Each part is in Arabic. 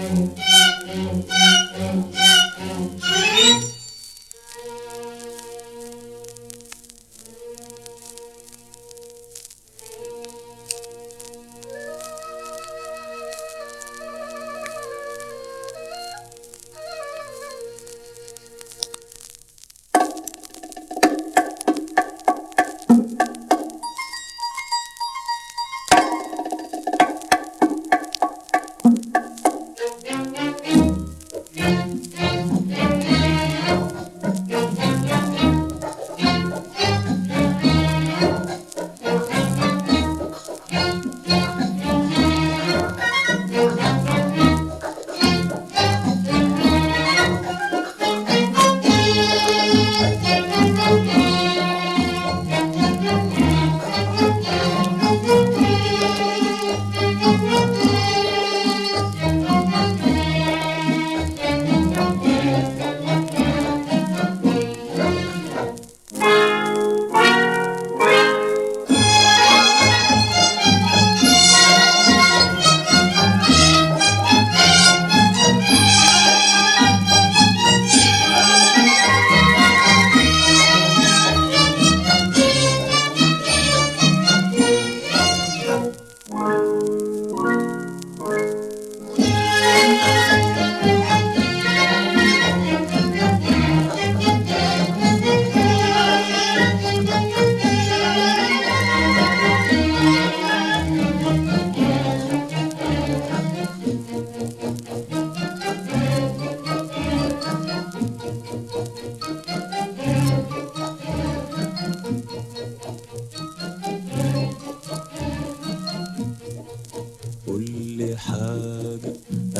قولي حاجة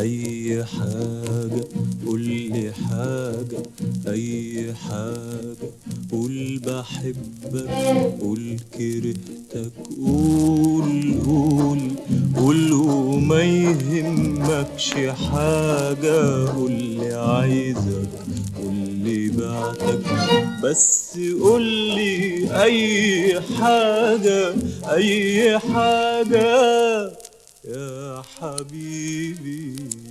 أي حاجة، قولي حاجة أي حاجة، قول بحبك، قول كرهتك، قول قول قول وما يهمكش حاجة، قولي عايزك، قولي بعتك، بس قولي أي حاجة أي حاجة يا حبيبي.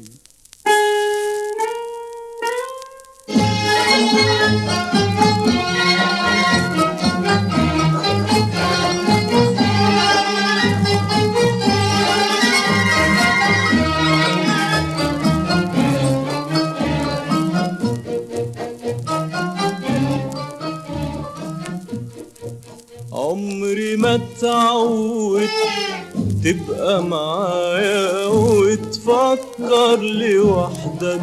عمري ما اتعودت تبقى معايا وتفكر لوحدك،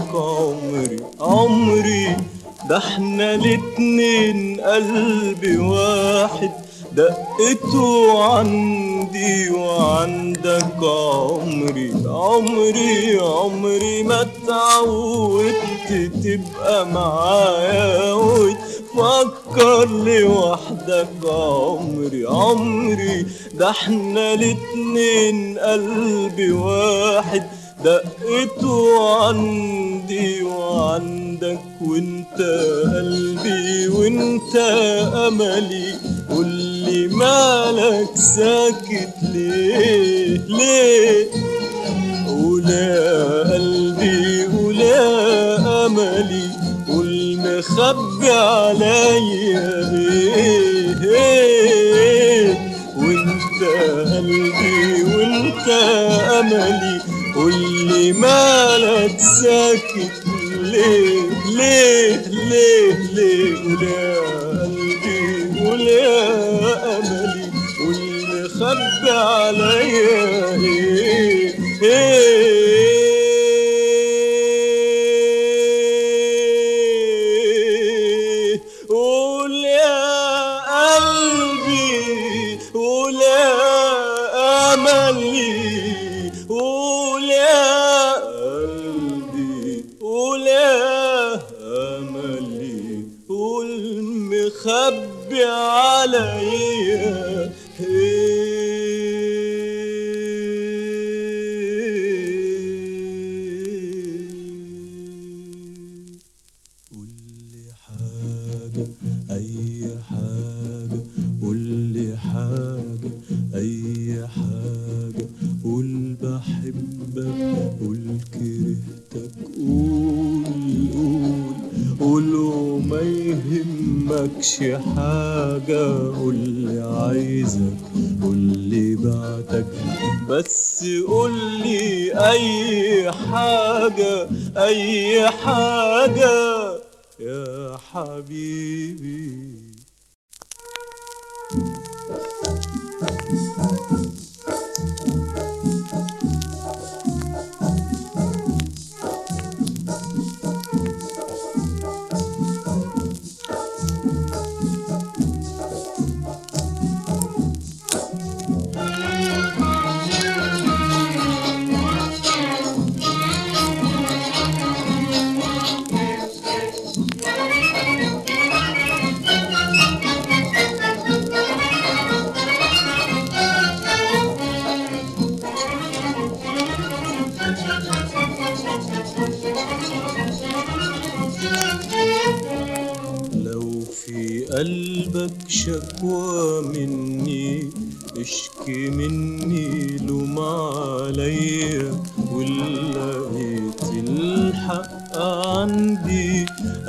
عمري ده احنا الاتنين قلبي واحد، دقته عندي وعندك، عمري ما اتعودت تبقى معايا وتفكر لوحدك، عمري ده احنا الاتنين قلبي واحد، دقته عندي وعندك، وانت قلبي وانت املي، قولي مالك ساكت ليه ليه، قول يا قلبي قول يا املي، قول مخبي عليا ايه، وانت قلبي وانت املي، قولي مالك ساكت ليه ليه ليه ليه، قول يا قلبي قول يا املي، قول مخبي عليا ايه قول يا قلبي قول يا املي، قول يا قلبي قول يا املي، قول مخبي عليا قولي حاجة أي حاجة، قولي حاجة أي حاجة، قول بحبك، بحبك قول كرهتك قول وما يهمكش حاجة قولي عايزك قولي بعتك بس قولي أي حاجة أي حاجة يا حبيبي. لو في قلبك شكوى مني اشكي مني لوم عليا ولقيت الحق عندي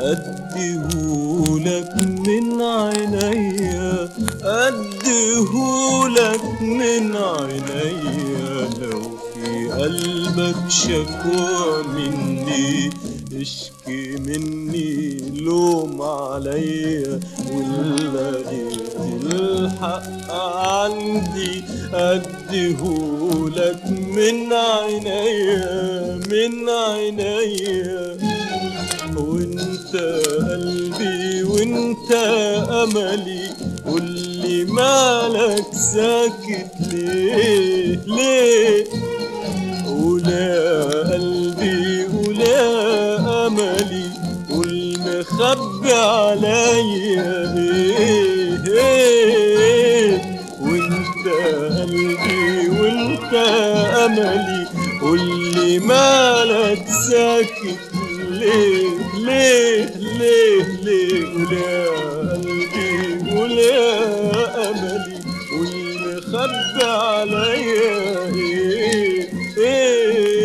اديهولك من عينيا اديهولك من عينيا. لو في قلبك شكوى مني اشكي مني لوم عليا ولقيت الحق عندي اديهولك من عينيا من عينيا. وانت قلبي وانت املي قولي مالك ساكت ليه ليه. ولا قلبي ولا املي والمخبي عليا ايه ايه. وانت قلبي وانت املي قولي مالك ساكت ليه ليه ليه ليه. ولا قلبي ولا املي والمخبي عليا ايه ايه.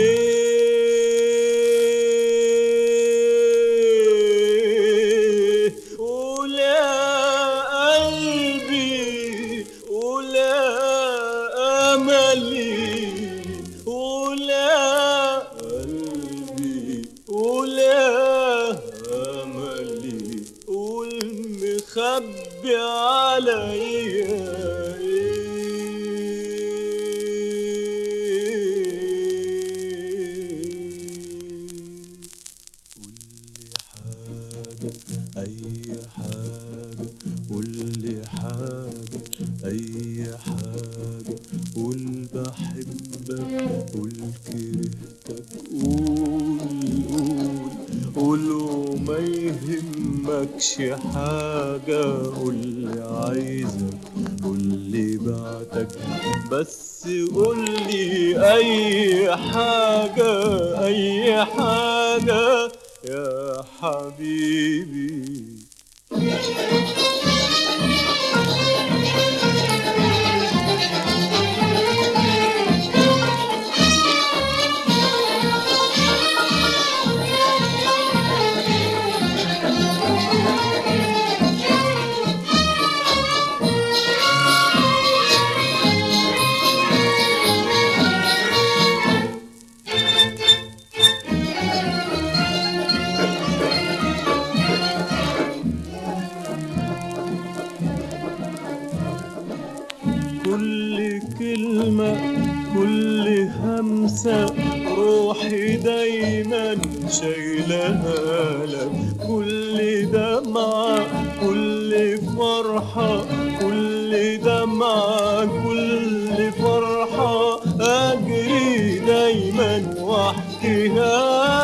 خبي عليا قولي حاجة أي حاجة قولي حاجة أي حاجة قول بحبك قول كرهتك قول وما يهمكش حاجة قولي عايزك قولي بعتك بس قولي أي حاجة أي حاجة يا حبيبي. كل كلمة كل همسة روحي دايما شايلها لك. كل دمعة كل فرحة كل دمعة كل فرحة أجري دايما واحكيها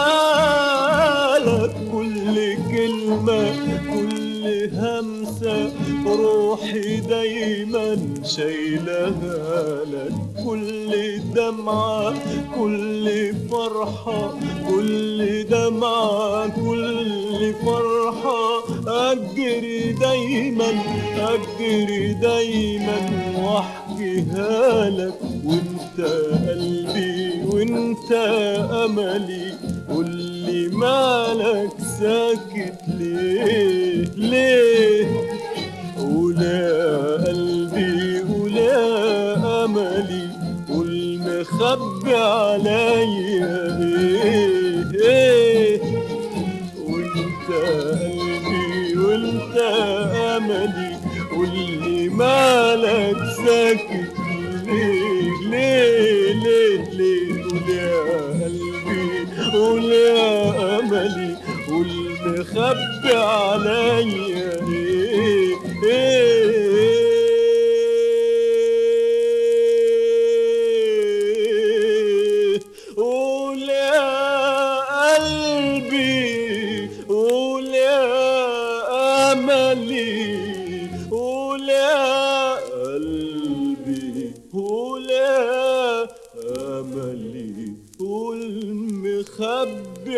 لك. كل كلمة كل همسة روحي دايما شايلها لك. كل دمعة كل فرحة كل دمعة كل فرحة أجري دايما أجري دايما واحكيها لك. وانت قلبي وانت املي، قولي مالك ساكت ليه ليه؟ قول يا قلبي قول يا املي، قول مخبي عليا ايه؟ وانت قلبي وانت املي، قولي مالك ساكت ليه ليه ليه ليه؟ قول يا قلبي قول يا املي، قول مخبي عليا ايه؟ قول يا قلبي قول يا املي، قول يا قلبي قول يا املي، قول مخبي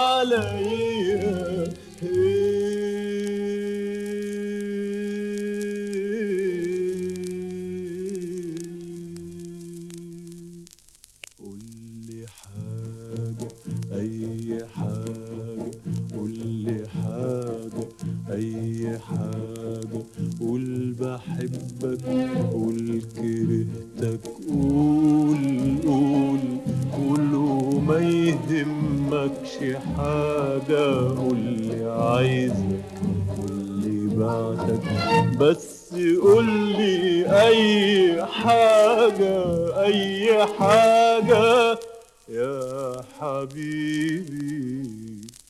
عليا قولي حاجة أي حاجة، قولي حاجة أي حاجة، قول بحبك قول كرهتك، قول وما يهمكش حاجة، قولي عايزك قولي بعتك، بس قولي أي حاجة أي حاجة يا حبيبي.